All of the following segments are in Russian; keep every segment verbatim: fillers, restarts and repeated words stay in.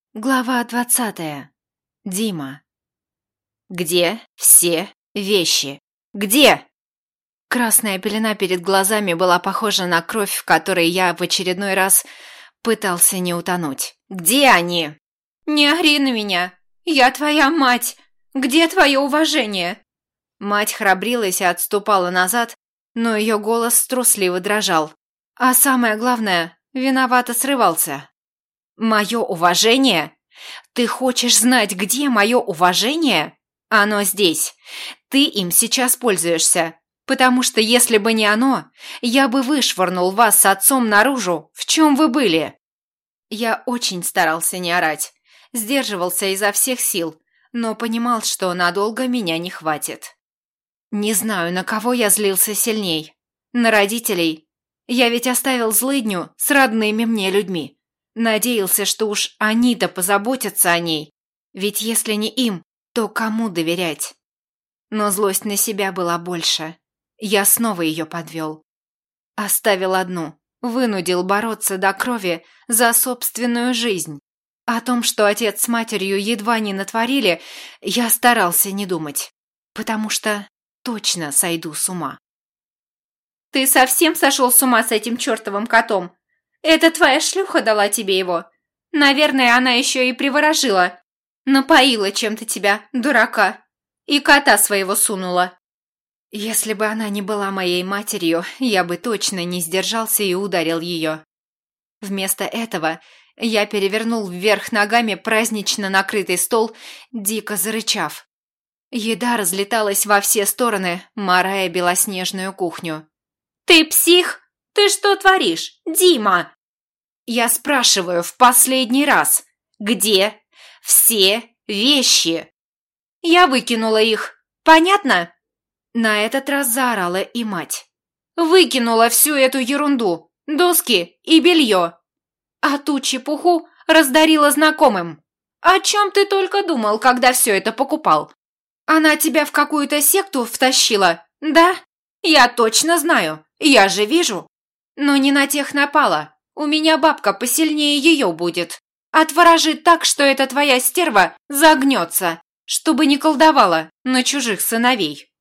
Глава двадцатая. Дима. Где все вещи? Где? Красная пелена перед глазами была похожа на кровь, в которой я в очередной раз пытался не утонуть. Где они? Не ори на меня. Я твоя мать. Где твое уважение? Мать храбрилась и отступала назад, но ее голос трусливо дрожал. А самое главное, виновато срывался. Мое уважение? Ты хочешь знать, где мое уважение? Оно здесь. Ты им сейчас пользуешься. Потому что если бы не оно, я бы вышвырнул вас с отцом наружу, в чем вы были. Я очень старался не орать. Сдерживался изо всех сил, но понимал, что надолго меня не хватит. Не знаю, на кого я злился сильней. На родителей. Я ведь оставил злыдню с родными мне людьми. Надеялся, что уж они-то позаботятся о ней. Ведь если не им, то кому доверять? Но злость на себя была больше. Я снова ее подвел. Оставил одну. Вынудил бороться до крови за собственную жизнь. О том, что отец с матерью едва не натворили, я старался не думать. Потому что точно сойду с ума. «Ты совсем сошел с ума с этим чертовым котом? Это твоя шлюха дала тебе его? Наверное, она еще и приворожила. Напоила чем-то тебя, дурака. И кота своего сунула». Если бы она не была моей матерью, я бы точно не сдержался и ударил ее. Вместо этого я перевернул вверх ногами празднично накрытый стол, дико зарычав. Еда разлеталась во все стороны, марая белоснежную кухню. «Ты псих? Ты что творишь, Дима?» Я спрашиваю в последний раз, где все вещи? Я выкинула их, понятно? На этот раз заорала и мать. Выкинула всю эту ерунду, доски и белье. А ту чепуху раздарила знакомым. О чем ты только думал, когда все это покупал? Она тебя в какую-то секту втащила, да? Я точно знаю, я же вижу. Но не на тех напала. У меня бабка посильнее ее будет. Отворожит так, что эта твоя стерва загнется, чтобы не колдовала на чужих сыновей.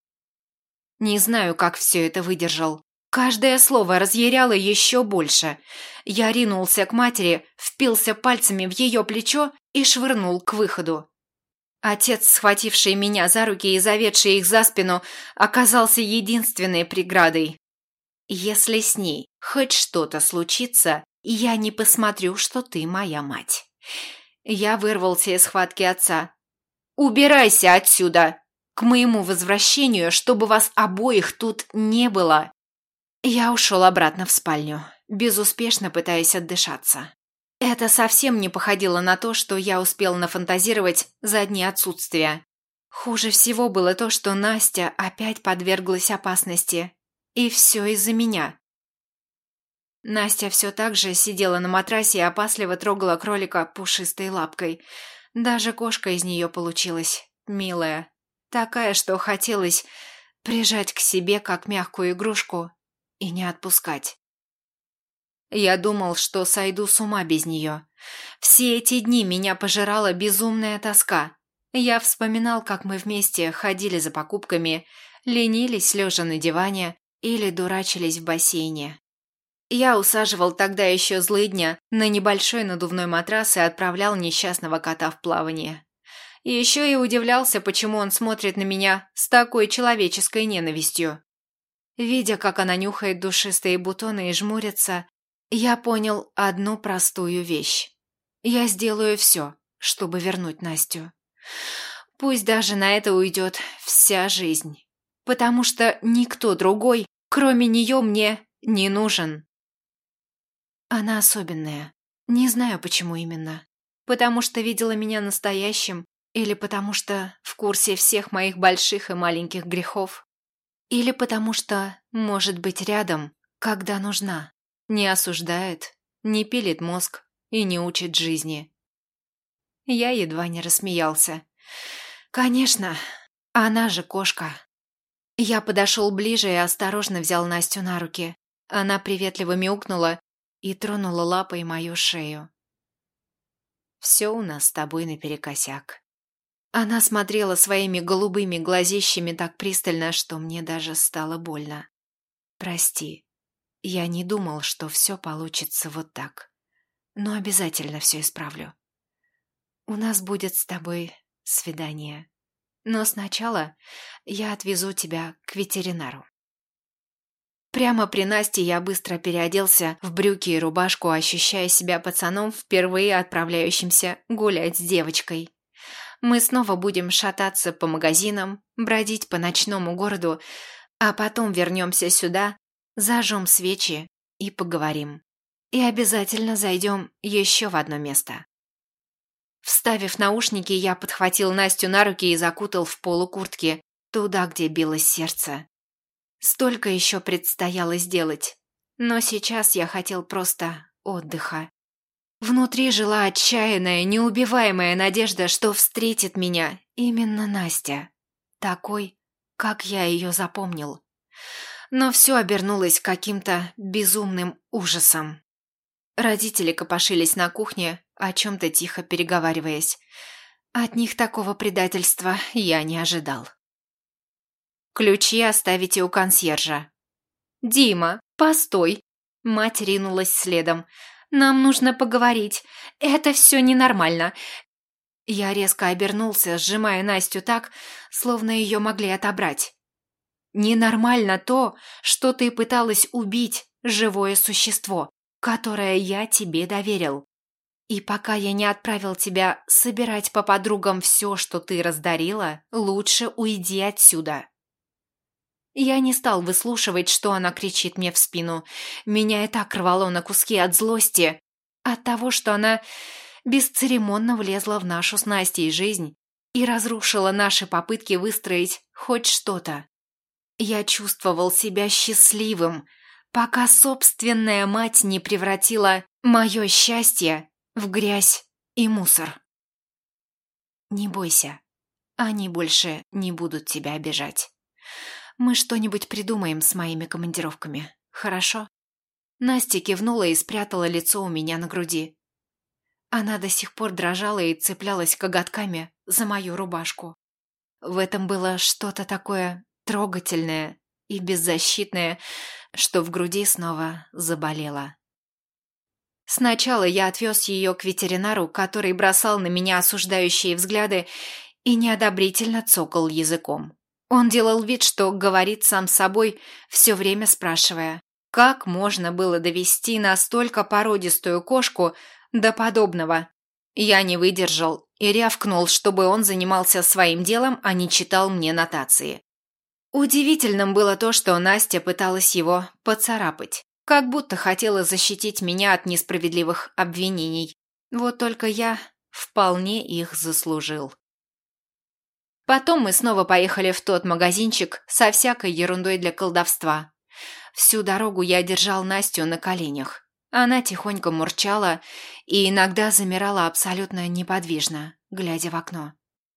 Не знаю, как все это выдержал. Каждое слово разъяряло еще больше. Я ринулся к матери, впился пальцами в ее плечо и швырнул к выходу. Отец, схвативший меня за руки и заведший их за спину, оказался единственной преградой. Если с ней хоть что-то случится, я не посмотрю, что ты моя мать. Я вырвался из схватки отца. Убирайся отсюда! К моему возвращению, чтобы вас обоих тут не было. Я ушел обратно в спальню, безуспешно пытаясь отдышаться. Это совсем не походило на то, что я успел нафантазировать за дни отсутствия. Хуже всего было то, что Настя опять подверглась опасности. И все из-за меня. Настя все так же сидела на матрасе и опасливо трогала кролика пушистой лапкой. Даже кошка из нее получилась, милая. Такая, что хотелось прижать к себе, как мягкую игрушку, и не отпускать. Я думал, что сойду с ума без нее. Все эти дни меня пожирала безумная тоска. Я вспоминал, как мы вместе ходили за покупками, ленились лежа на диване или дурачились в бассейне. Я усаживал тогда еще злыдня на небольшой надувной матрас и отправлял несчастного кота в плавание. И еще и удивлялся, почему он смотрит на меня с такой человеческой ненавистью. Видя, как она нюхает душистые бутоны и жмурится, я понял одну простую вещь. Я сделаю все, чтобы вернуть Настю. Пусть даже на это уйдет вся жизнь. Потому что никто другой, кроме нее, мне не нужен. Она особенная. Не знаю, почему именно. Потому что видела меня настоящим, или потому что в курсе всех моих больших и маленьких грехов, или потому что может быть рядом, когда нужна. Не осуждает, не пилит мозг и не учит жизни. Я едва не рассмеялся. Конечно, она же кошка. Я подошел ближе и осторожно взял Настю на руки. Она приветливо мяукнула и тронула лапой мою шею. все у нас с тобой наперекосяк». Она смотрела своими голубыми глазищами так пристально, что мне даже стало больно. «Прости, я не думал, что все получится вот так, но обязательно все исправлю. У нас будет с тобой свидание, но сначала я отвезу тебя к ветеринару». Прямо при Насте я быстро переоделся в брюки и рубашку, ощущая себя пацаном, впервые отправляющимся гулять с девочкой. Мы снова будем шататься по магазинам, бродить по ночному городу, а потом вернемся сюда, зажжем свечи и поговорим. И обязательно зайдем еще в одно место. Вставив наушники, я подхватил Настю на руки и закутал в полу куртки, туда, где билось сердце. Столько еще предстояло сделать, но сейчас я хотел просто отдыха. Внутри жила отчаянная, неубиваемая надежда, что встретит меня именно Настя, такой, как я ее запомнил. Но все обернулось каким-то безумным ужасом. Родители копошились на кухне, о чем-то тихо переговариваясь. От них такого предательства я не ожидал. «Ключи оставите у консьержа». «Дима, постой!» Мать ринулась следом. «Нам нужно поговорить. Это все ненормально». Я резко обернулся, сжимая Настю так, словно ее могли отобрать. «Ненормально то, что ты пыталась убить живое существо, которое я тебе доверил. И пока я не отправил тебя собирать по подругам все, что ты раздарила, лучше уйди отсюда». Я не стал выслушивать, что она кричит мне в спину. Меня и так рвало на куски от злости, от того, что она бесцеремонно влезла в нашу с Настей жизнь и разрушила наши попытки выстроить хоть что-то. Я чувствовал себя счастливым, пока собственная мать не превратила мое счастье в грязь и мусор. Не бойся, они больше не будут тебя обижать. Мы что-нибудь придумаем с моими командировками, хорошо?» Настя кивнула и спрятала лицо у меня на груди. Она до сих пор дрожала и цеплялась коготками за мою рубашку. В этом было что-то такое трогательное и беззащитное, что в груди снова заболело. Сначала я отвез ее к ветеринару, который бросал на меня осуждающие взгляды и неодобрительно цокал языком. Он делал вид, что говорит сам с собой, все время спрашивая, как можно было довести настолько породистую кошку до подобного. Я не выдержал и рявкнул, чтобы он занимался своим делом, а не читал мне нотации. Удивительным было то, что Настя пыталась его поцарапать, как будто хотела защитить меня от несправедливых обвинений. Вот только я вполне их заслужил. Потом мы снова поехали в тот магазинчик со всякой ерундой для колдовства. Всю дорогу я держал Настю на коленях. Она тихонько мурчала и иногда замирала абсолютно неподвижно, глядя в окно.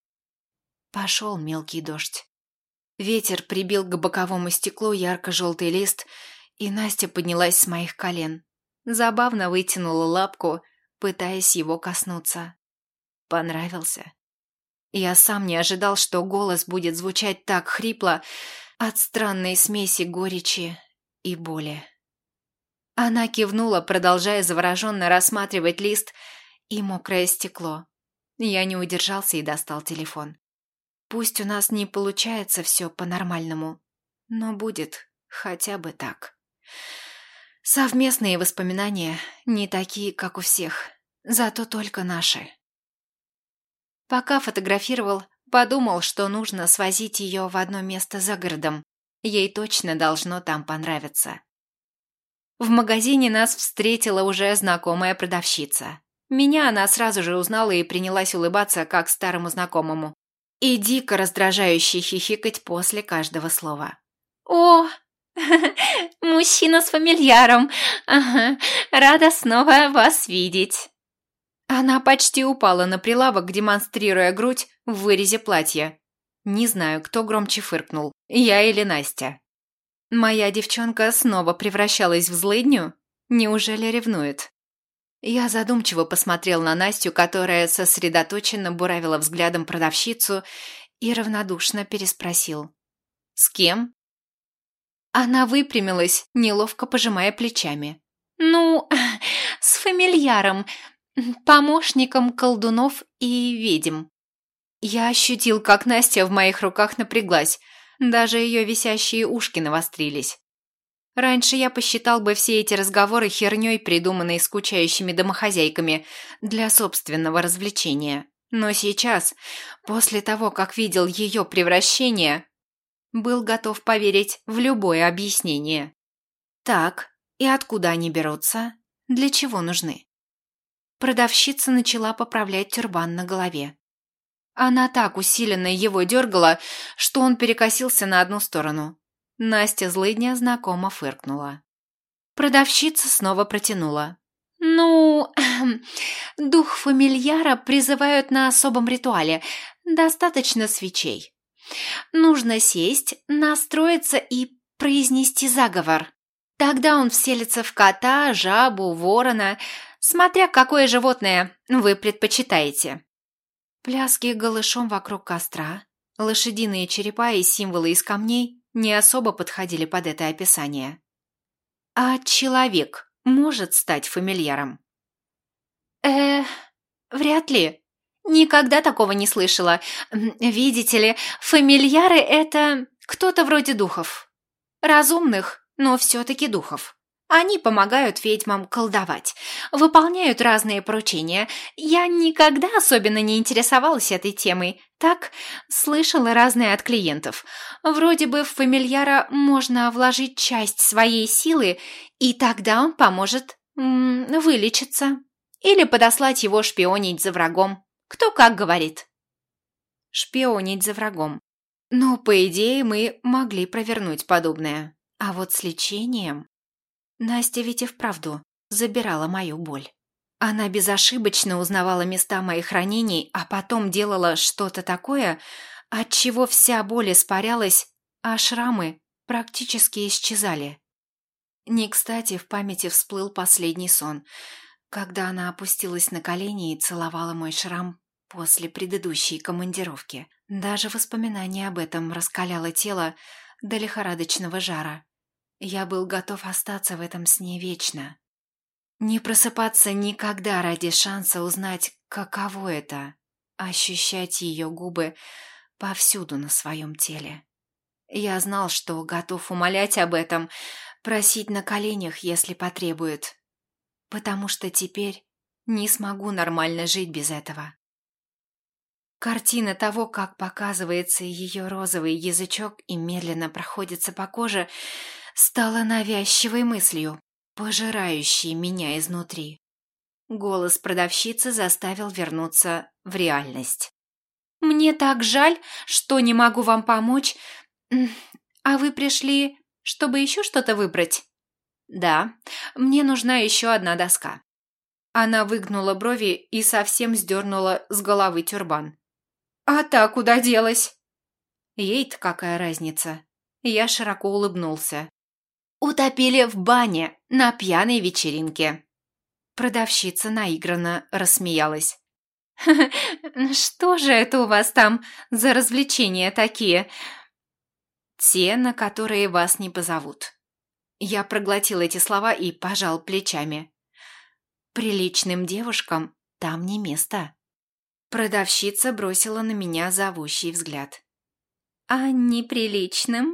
Пошел мелкий дождь. Ветер прибил к боковому стеклу ярко-желтый лист, и Настя поднялась с моих колен. Забавно вытянула лапку, пытаясь его коснуться. Понравился. Я сам не ожидал, что голос будет звучать так хрипло от странной смеси горечи и боли. Она кивнула, продолжая завороженно рассматривать лист и мокрое стекло. Я не удержался и достал телефон. Пусть у нас не получается все по-нормальному, но будет хотя бы так. Совместные воспоминания не такие, как у всех, зато только наши. Пока фотографировал, подумал, что нужно свозить ее в одно место за городом. Ей точно должно там понравиться. В магазине нас встретила уже знакомая продавщица. Меня она сразу же узнала и принялась улыбаться, как старому знакомому. И дико раздражающе хихикать после каждого слова. «О, мужчина с фамильяром! Ага, рада снова вас видеть!» Она почти упала на прилавок, демонстрируя грудь в вырезе платья. Не знаю, кто громче фыркнул, я или Настя. Моя девчонка снова превращалась в злыдню? Неужели ревнует? Я задумчиво посмотрел на Настю, которая сосредоточенно буравила взглядом продавщицу, и равнодушно переспросил. «С кем?» Она выпрямилась, неловко пожимая плечами. «Ну, с фамильяром, помощником колдунов и ведьм». Я ощутил, как Настя в моих руках напряглась, даже ее висящие ушки навострились. Раньше я посчитал бы все эти разговоры херней, придуманной скучающими домохозяйками для собственного развлечения. Но сейчас, после того, как видел ее превращение, был готов поверить в любое объяснение. Так, и откуда они берутся? Для чего нужны? Продавщица начала поправлять тюрбан на голове. Она так усиленно его дергала, что он перекосился на одну сторону. Настя злыдня знакомо фыркнула. Продавщица снова протянула. «Ну, дух фамильяра призывают на особом ритуале. Достаточно свечей. Нужно сесть, настроиться и произнести заговор. Тогда он вселится в кота, жабу, ворона, смотря какое животное вы предпочитаете». Пляски голышом вокруг костра, лошадиные черепа и символы из камней не особо подходили под это описание. А человек может стать фамильяром? Э, вряд ли. Никогда такого не слышала. Видите ли, фамильяры – это кто-то вроде духов. Разумных, но все-таки духов. Они помогают ведьмам колдовать, выполняют разные поручения. Я никогда особенно не интересовалась этой темой. Так, слышала разные от клиентов. Вроде бы в фамильяра можно вложить часть своей силы, и тогда он поможет м- вылечиться. Или подослать его шпионить за врагом. Кто как говорит. Шпионить за врагом. Но, по идее, мы могли провернуть подобное. А вот с лечением... Настя ведь и вправду забирала мою боль. Она безошибочно узнавала места моих ранений, а потом делала что-то такое, от чего вся боль испарялась, а шрамы практически исчезали. Не кстати в памяти всплыл последний сон, когда она опустилась на колени и целовала мой шрам после предыдущей командировки. Даже воспоминание об этом раскаляло тело до лихорадочного жара. Я был готов остаться в этом сне вечно. Не просыпаться никогда ради шанса узнать, каково это – ощущать ее губы повсюду на своем теле. Я знал, что готов умолять об этом, просить на коленях, если потребует, потому что теперь не смогу нормально жить без этого. Картина того, как показывается ее розовый язычок и медленно проходится по коже – стала навязчивой мыслью, пожирающей меня изнутри. Голос продавщицы заставил вернуться в реальность. «Мне так жаль, что не могу вам помочь. А вы пришли, чтобы еще что-то выбрать?» «Да, мне нужна еще одна доска». Она выгнула брови и совсем сдернула с головы тюрбан. «А та куда делась?» Ей-то какая разница? Я широко улыбнулся. «Утопили в бане на пьяной вечеринке». Продавщица наигранно рассмеялась. «Что же это у вас там за развлечения такие?» «Те, на которые вас не позовут». Я проглотил эти слова и пожал плечами. «Приличным девушкам там не место». Продавщица бросила на меня зовущий взгляд. «А неприличным?»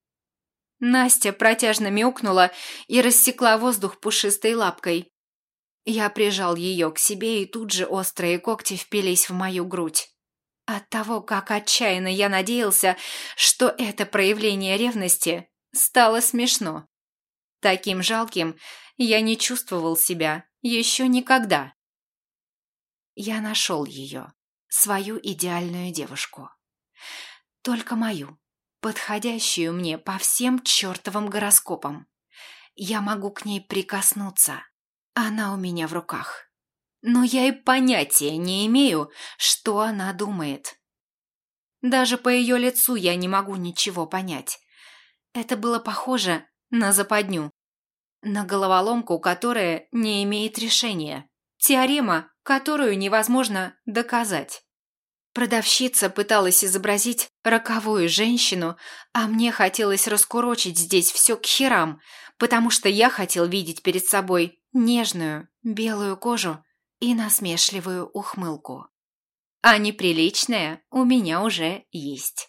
Настя протяжно мяукнула и рассекла воздух пушистой лапкой. Я прижал ее к себе, и тут же острые когти впились в мою грудь. От того, как отчаянно я надеялся, что это проявление ревности, стало смешно. Таким жалким я не чувствовал себя еще никогда. Я нашел ее, свою идеальную девушку. Только мою. Подходящую мне по всем чертовым гороскопам. Я могу к ней прикоснуться. Она у меня в руках. Но я и понятия не имею, что она думает. Даже по ее лицу я не могу ничего понять. Это было похоже на западню, на головоломку, которая не имеет решения. Теорема, которую невозможно доказать. Продавщица пыталась изобразить роковую женщину, а мне хотелось раскурочить здесь все к херам, потому что я хотел видеть перед собой нежную, белую кожу и насмешливую ухмылку. А неприличная у меня уже есть.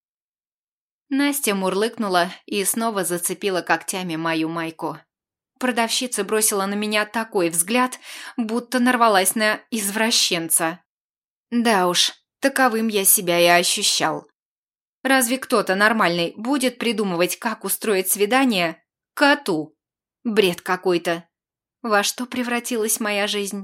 Настя мурлыкнула и снова зацепила когтями мою майку. Продавщица бросила на меня такой взгляд, будто нарвалась на извращенца. Да уж, таковым я себя и ощущал. Разве кто-то нормальный будет придумывать, как устроить свидание коту? Бред какой-то. Во что превратилась моя жизнь?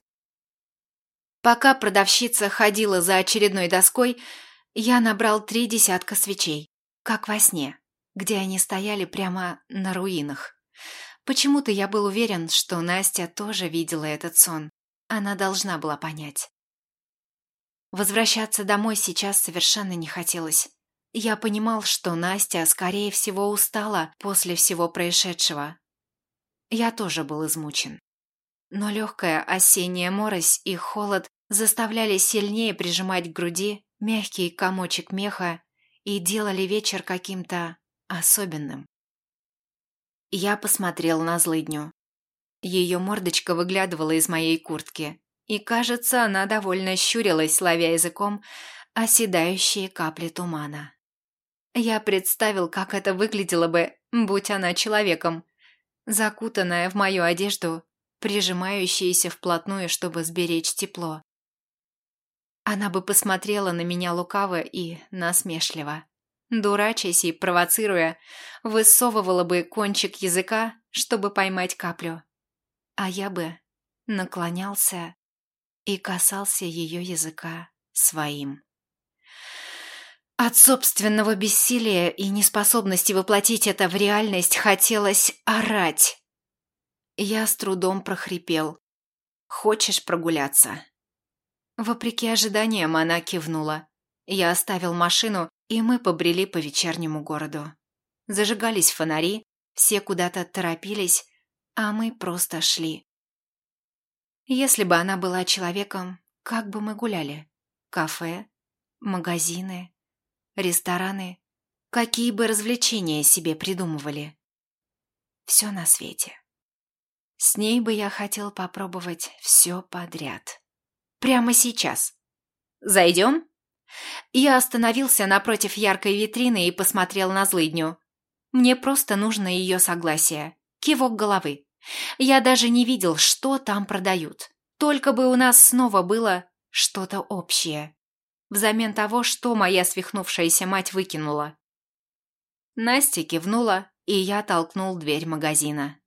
Пока продавщица ходила за очередной доской, я набрал три десятка свечей, как во сне, где они стояли прямо на руинах. Почему-то я был уверен, что Настя тоже видела этот сон. Она должна была понять. Возвращаться домой сейчас совершенно не хотелось. Я понимал, что Настя, скорее всего, устала после всего происшедшего. Я тоже был измучен. Но легкая осенняя морось и холод заставляли сильнее прижимать к груди мягкий комочек меха и делали вечер каким-то особенным. Я посмотрел на злыдню. Ее мордочка выглядывала из моей куртки, и, кажется, она довольно щурилась, ловя языком оседающие капли тумана. Я представил, как это выглядело бы, будь она человеком, закутанная в мою одежду, прижимающаяся вплотную, чтобы сберечь тепло. Она бы посмотрела на меня лукаво и насмешливо. Дурачась и провоцируя, высовывала бы кончик языка, чтобы поймать каплю. А я бы наклонялся и касался ее языка своим. От собственного бессилия и неспособности воплотить это в реальность хотелось орать. Я с трудом прохрипел. «Хочешь прогуляться?» Вопреки ожиданиям она кивнула. Я оставил машину, и мы побрели по вечернему городу. Зажигались фонари, все куда-то торопились, а мы просто шли. Если бы она была человеком, как бы мы гуляли? Кафе, магазины, рестораны, какие бы развлечения себе придумывали? Все на свете. С ней бы я хотел попробовать все подряд. Прямо сейчас. Зайдем? Я остановился напротив яркой витрины и посмотрел на злыдню. Мне просто нужно ее согласие. Кивок головы. Я даже не видел, что там продают. Только бы у нас снова было что-то общее. Взамен того, что моя свихнувшаяся мать выкинула. Настя кивнула, и я толкнул дверь магазина.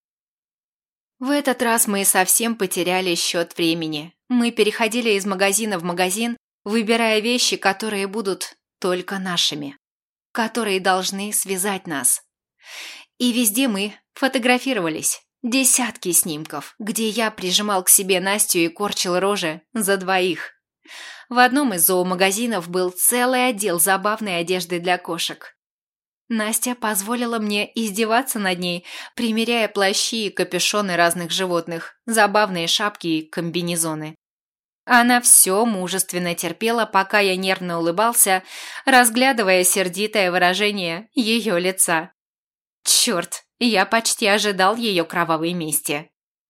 В этот раз мы совсем потеряли счет времени. Мы переходили из магазина в магазин, выбирая вещи, которые будут только нашими, которые должны связать нас. И везде мы фотографировались. Десятки снимков, где я прижимал к себе Настю и корчил рожи за двоих. В одном из зоомагазинов был целый отдел забавной одежды для кошек. Настя позволила мне издеваться над ней, примеряя плащи и капюшоны разных животных, забавные шапки и комбинезоны. Она все мужественно терпела, пока я нервно улыбался, разглядывая сердитое выражение ее лица. Черт, я почти ожидал ее кровавой мести.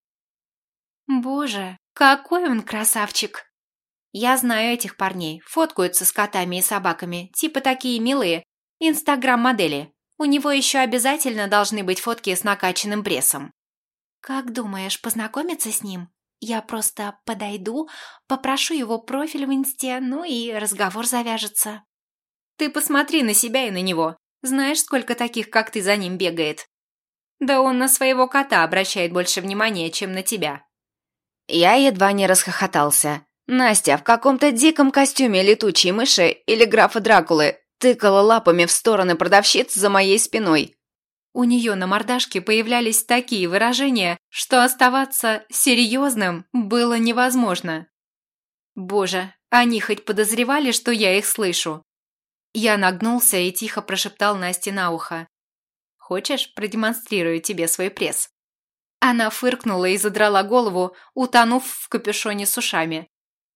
Боже, какой он красавчик! Я знаю этих парней, фоткаются с котами и собаками, типа такие милые, инстаграм-модели. У него еще обязательно должны быть фотки с накачанным прессом. Как думаешь, познакомиться с ним? Я просто подойду, попрошу его профиль в инсте, ну и разговор завяжется. Ты посмотри на себя и на него. Знаешь, сколько таких, как ты, за ним бегает? Да он на своего кота обращает больше внимания, чем на тебя. Я едва не расхохотался. Настя в каком-то диком костюме летучей мыши или графа Дракулы тыкала лапами в стороны продавщиц за моей спиной. У нее на мордашке появлялись такие выражения, что оставаться серьезным было невозможно. Боже, они хоть подозревали, что я их слышу? Я нагнулся и тихо прошептал Насте на ухо. «Хочешь, продемонстрирую тебе свой пресс?» Она фыркнула и задрала голову, утонув в капюшоне с ушами.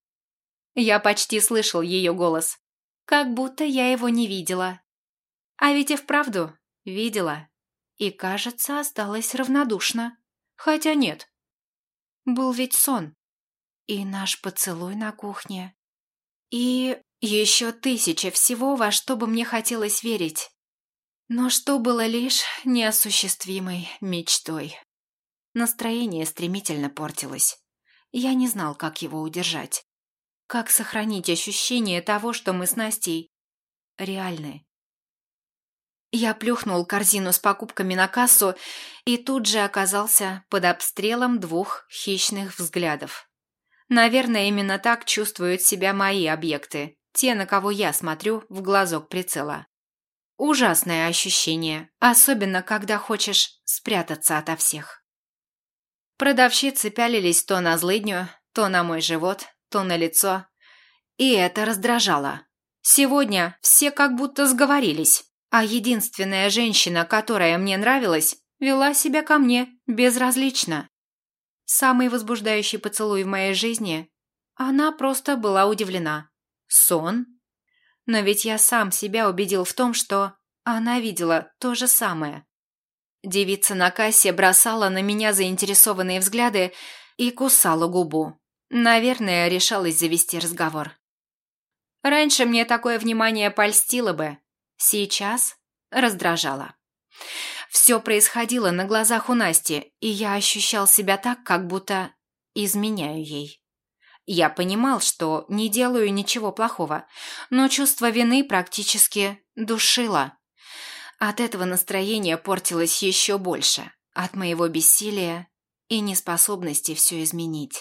Я почти слышал ее голос. Как будто я его не видела. А ведь и вправду видела. И, кажется, осталась равнодушна. Хотя нет. Был ведь сон. И наш поцелуй на кухне. И еще тысяча всего, во что бы мне хотелось верить. Но что было лишь неосуществимой мечтой. Настроение стремительно портилось. Я не знал, как его удержать. Как сохранить ощущение того, что мы с Настей реальны. Я плюхнул корзину с покупками на кассу и тут же оказался под обстрелом двух хищных взглядов. Наверное, именно так чувствуют себя мои объекты, те, на кого я смотрю в глазок прицела. Ужасное ощущение, особенно когда хочешь спрятаться ото всех. Продавщицы пялились то на злыдню, то на мой живот, то на лицо. И это раздражало. Сегодня все как будто сговорились, а единственная женщина, которая мне нравилась, вела себя ко мне безразлично. Самый возбуждающий поцелуй в моей жизни, она просто была удивлена. Сон? Но ведь я сам себя убедил в том, что она видела то же самое. Девица на кассе бросала на меня заинтересованные взгляды и кусала губу. Наверное, решалась завести разговор. Раньше мне такое внимание польстило бы, сейчас раздражало. Все происходило на глазах у Насти, и я ощущал себя так, как будто изменяю ей. Я понимал, что не делаю ничего плохого, но чувство вины практически душило. От этого настроение портилось еще больше, от моего бессилия и неспособности все изменить.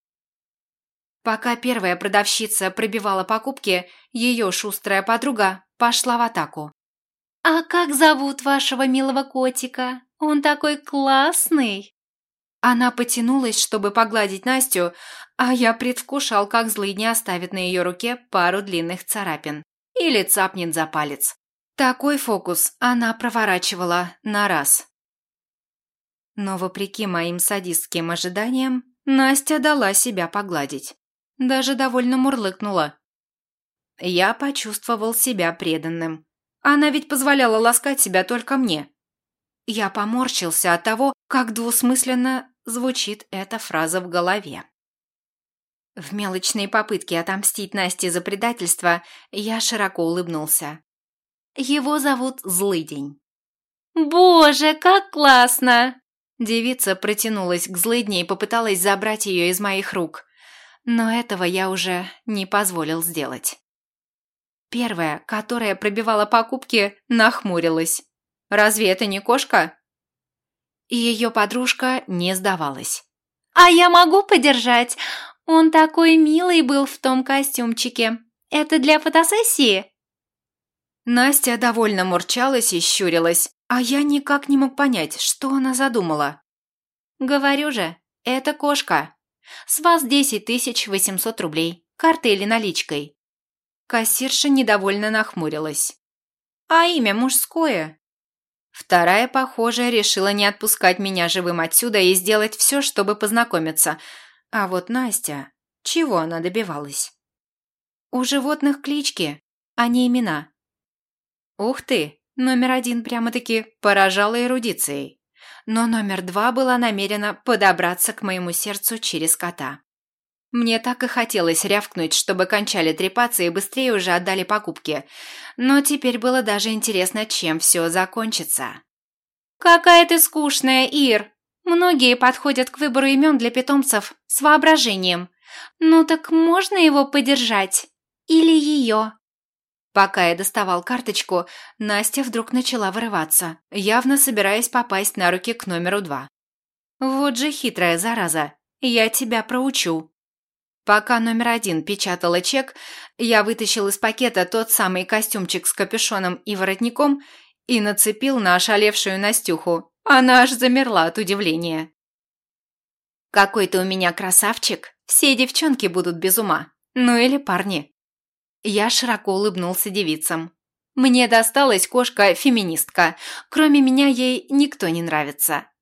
Пока первая продавщица пробивала покупки, ее шустрая подруга пошла в атаку. «А как зовут вашего милого котика? Он такой классный!» Она потянулась, чтобы погладить Настю, а я предвкушал, как злыдня оставит на ее руке пару длинных царапин или цапнет за палец. Такой фокус она проворачивала на раз. Но вопреки моим садистским ожиданиям, Настя дала себя погладить. Даже довольно мурлыкнула. Я почувствовал себя преданным. Она ведь позволяла ласкать себя только мне. Я поморщился от того, как двусмысленно звучит эта фраза в голове. В мелочной попытке отомстить Насте за предательство я широко улыбнулся. Его зовут Злыдень. «Боже, как классно!» Девица протянулась к Злыдне и попыталась забрать ее из моих рук. Но этого я уже не позволил сделать. Первая, которая пробивала покупки, нахмурилась. «Разве это не кошка?» И ее подружка не сдавалась. «А я могу подержать? Он такой милый был в том костюмчике. Это для фотосессии?» Настя довольно мурчалась и щурилась, а я никак не мог понять, что она задумала. «Говорю же, это кошка. С вас десять тысяч восемьсот рублей, картой или наличкой». Кассирша недовольно нахмурилась. «А имя мужское?» Вторая, похоже, решила не отпускать меня живым отсюда и сделать все, чтобы познакомиться. А вот Настя, чего она добивалась? У животных клички, а не имена. Ух ты, номер один прямо-таки поражала эрудицией. Но номер два была намерена подобраться к моему сердцу через кота. Мне так и хотелось рявкнуть, чтобы кончали трепаться и быстрее уже отдали покупки. Но теперь было даже интересно, чем все закончится. «Какая ты скучная, Ир! Многие подходят к выбору имен для питомцев с воображением. Ну так можно его подержать? Или ее?» Пока я доставал карточку, Настя вдруг начала вырываться, явно собираясь попасть на руки к номеру два. «Вот же хитрая зараза! Я тебя проучу!» Пока номер один печатала чек, я вытащил из пакета тот самый костюмчик с капюшоном и воротником и нацепил на ошалевшую Настюху. Она аж замерла от удивления. «Какой ты у меня красавчик! Все девчонки будут без ума. Ну или парни!» Я широко улыбнулся девицам. Мне досталась кошка-феминистка. Кроме меня ей никто не нравится.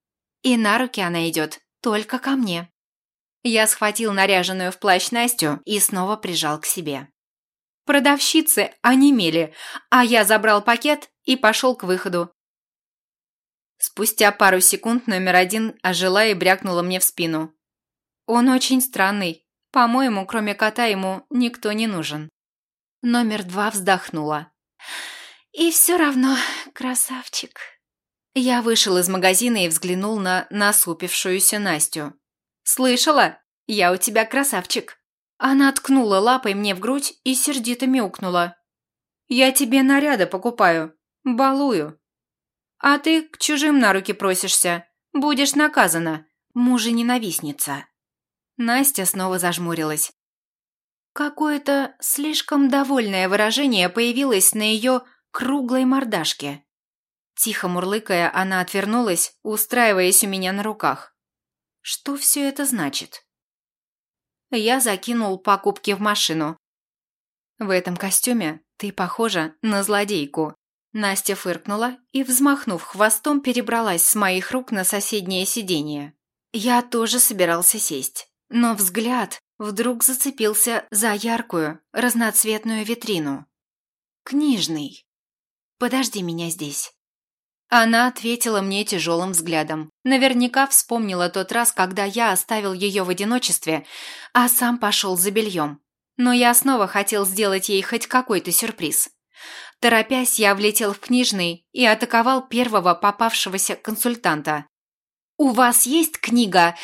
И на руки она идет только ко мне. Я схватил наряженную в плащ Настю и снова прижал к себе. Продавщицы онемели, а я забрал пакет и пошел к выходу. Спустя пару секунд номер один ожила и брякнула мне в спину. Он очень странный. По-моему, кроме кота ему никто не нужен. Номер два вздохнула. И все равно красавчик. Я вышел из магазина и взглянул на насупившуюся Настю. «Слышала? Я у тебя красавчик». Она ткнула лапой мне в грудь и сердито мяукнула. «Я тебе наряды покупаю, балую. А ты к чужим на руки просишься. Будешь наказана, мужа-ненавистница». Настя снова зажмурилась. Какое-то слишком довольное выражение появилось на ее круглой мордашке. Тихо мурлыкая, она отвернулась, устраиваясь у меня на руках. Что все это значит? Я закинул покупки в машину. В этом костюме ты похожа на злодейку. Настя фыркнула и, взмахнув хвостом, перебралась с моих рук на соседнее сиденье. Я тоже собирался сесть, но взгляд вдруг зацепился за яркую, разноцветную витрину. Книжный. Подожди меня здесь. Она ответила мне тяжелым взглядом. Наверняка вспомнила тот раз, когда я оставил ее в одиночестве, а сам пошел за бельем. Но я снова хотел сделать ей хоть какой-то сюрприз. Торопясь, я влетел в книжный и атаковал первого попавшегося консультанта. «У вас есть книга?»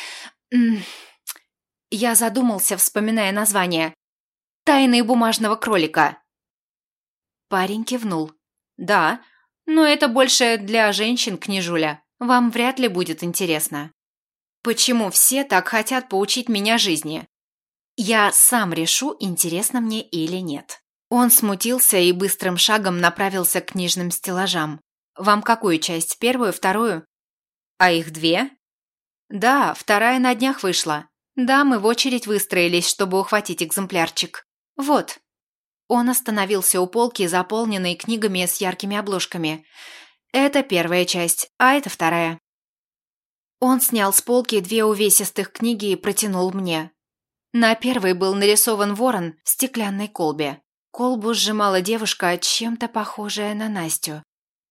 Я задумался, вспоминая название. «Тайны бумажного кролика». Парень кивнул. «Да, но это больше для женщин, княжуля. Вам вряд ли будет интересно». «Почему все так хотят поучить меня жизни?» «Я сам решу, интересно мне или нет». Он смутился и быстрым шагом направился к книжным стеллажам. «Вам какую часть? Первую, вторую?» «А их две?» «Да, вторая на днях вышла. Да, мы в очередь выстроились, чтобы ухватить экземплярчик. Вот». Он остановился у полки, заполненной книгами с яркими обложками. «Это первая часть, а это вторая». Он снял с полки две увесистых книги и протянул мне. На первой был нарисован ворон в стеклянной колбе. Колбу сжимала девушка, чем-то похожая на Настю.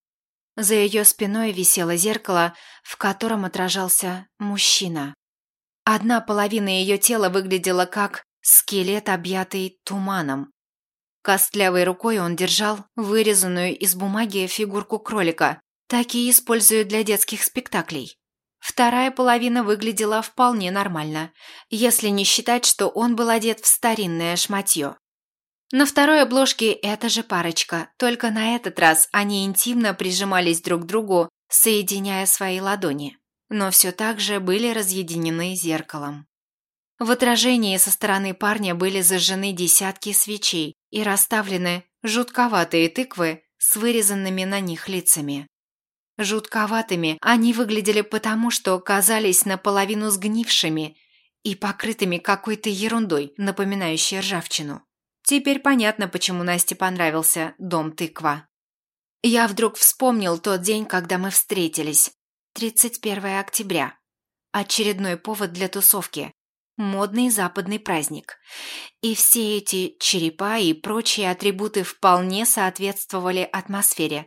За ее спиной висело зеркало, в котором отражался мужчина. Одна половина ее тела выглядела как скелет, объятый туманом. Костлявой рукой он держал вырезанную из бумаги фигурку кролика. Такие используют для детских спектаклей. Вторая половина выглядела вполне нормально, если не считать, что он был одет в старинное шматье. На второй обложке эта же парочка, только на этот раз они интимно прижимались друг к другу, соединяя свои ладони, но все так же были разъединены зеркалом. В отражении со стороны парня были зажжены десятки свечей и расставлены жутковатые тыквы с вырезанными на них лицами. Жутковатыми они выглядели потому, что казались наполовину сгнившими и покрытыми какой-то ерундой, напоминающей ржавчину. Теперь понятно, почему Насте понравился дом тыква. Я вдруг вспомнил тот день, когда мы встретились. тридцать первое октября. Очередной повод для тусовки. Модный западный праздник. И все эти черепа и прочие атрибуты вполне соответствовали атмосфере.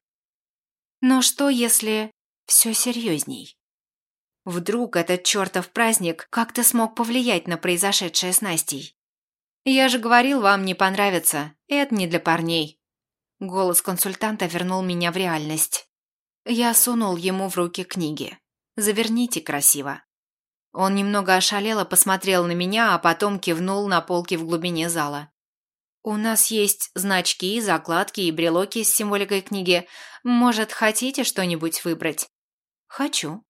Но что, если все серьезней? Вдруг этот чертов праздник как-то смог повлиять на произошедшее с Настей? «Я же говорил, вам не понравится. Это не для парней». Голос консультанта вернул меня в реальность. Я сунул ему в руки книги. «Заверните красиво». Он немного ошалело посмотрел на меня, а потом кивнул на полки в глубине зала. «У нас есть значки, закладки и брелоки с символикой книги. Может, хотите что-нибудь выбрать?» «Хочу».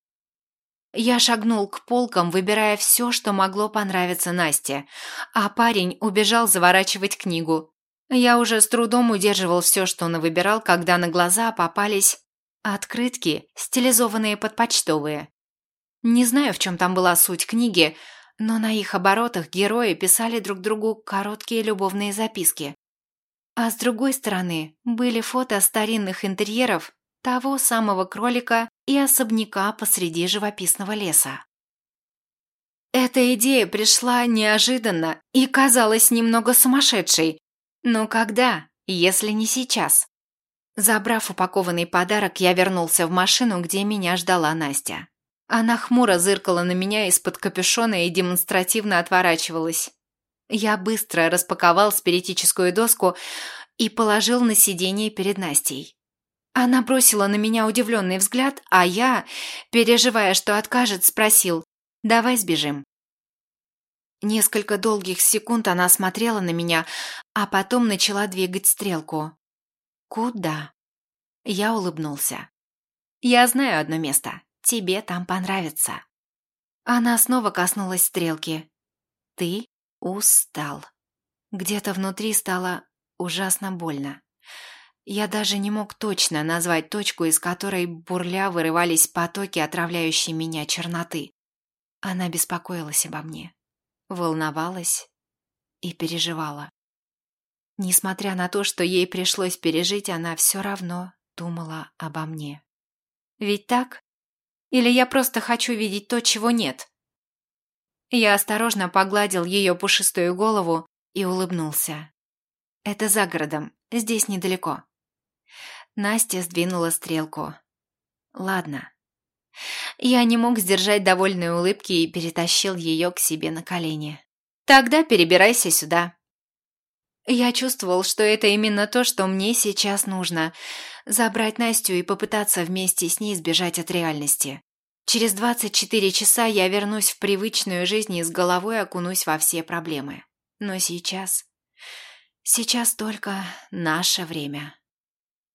Я шагнул к полкам, выбирая все, что могло понравиться Насте, а парень убежал заворачивать книгу. Я уже с трудом удерживал все, что навыбирал, когда на глаза попались открытки, стилизованные под почтовые. Не знаю, в чем там была суть книги, но на их оборотах герои писали друг другу короткие любовные записки. А с другой стороны были фото старинных интерьеров того самого кролика и особняка посреди живописного леса. Эта идея пришла неожиданно и казалась немного сумасшедшей. Но когда, если не сейчас? Забрав упакованный подарок, я вернулся в машину, где меня ждала Настя. Она хмуро зыркала на меня из-под капюшона и демонстративно отворачивалась. Я быстро распаковал спиритическую доску и положил на сиденье перед Настей. Она бросила на меня удивленный взгляд, а я, переживая, что откажет, спросил: «Давай сбежим». Несколько долгих секунд она смотрела на меня, а потом начала двигать стрелку. «Куда?» Я улыбнулся. «Я знаю одно место. Тебе там понравится». Она снова коснулась стрелки. «Ты устал». Где-то внутри стало ужасно больно. Я даже не мог точно назвать точку, из которой бурля вырывались потоки, отравляющие меня черноты. Она беспокоилась обо мне, волновалась и переживала. Несмотря на то, что ей пришлось пережить, она все равно думала обо мне. Ведь так? Или я просто хочу видеть то, чего нет? Я осторожно погладил ее пушистую голову и улыбнулся. Это за городом, здесь недалеко. Настя сдвинула стрелку. Ладно. Я не мог сдержать довольной улыбки и перетащил ее к себе на колени. Тогда перебирайся сюда. Я чувствовал, что это именно то, что мне сейчас нужно – забрать Настю и попытаться вместе с ней сбежать от реальности. Через двадцать четыре часа я вернусь в привычную жизнь и с головой окунусь во все проблемы. Но сейчас… Сейчас только наше время.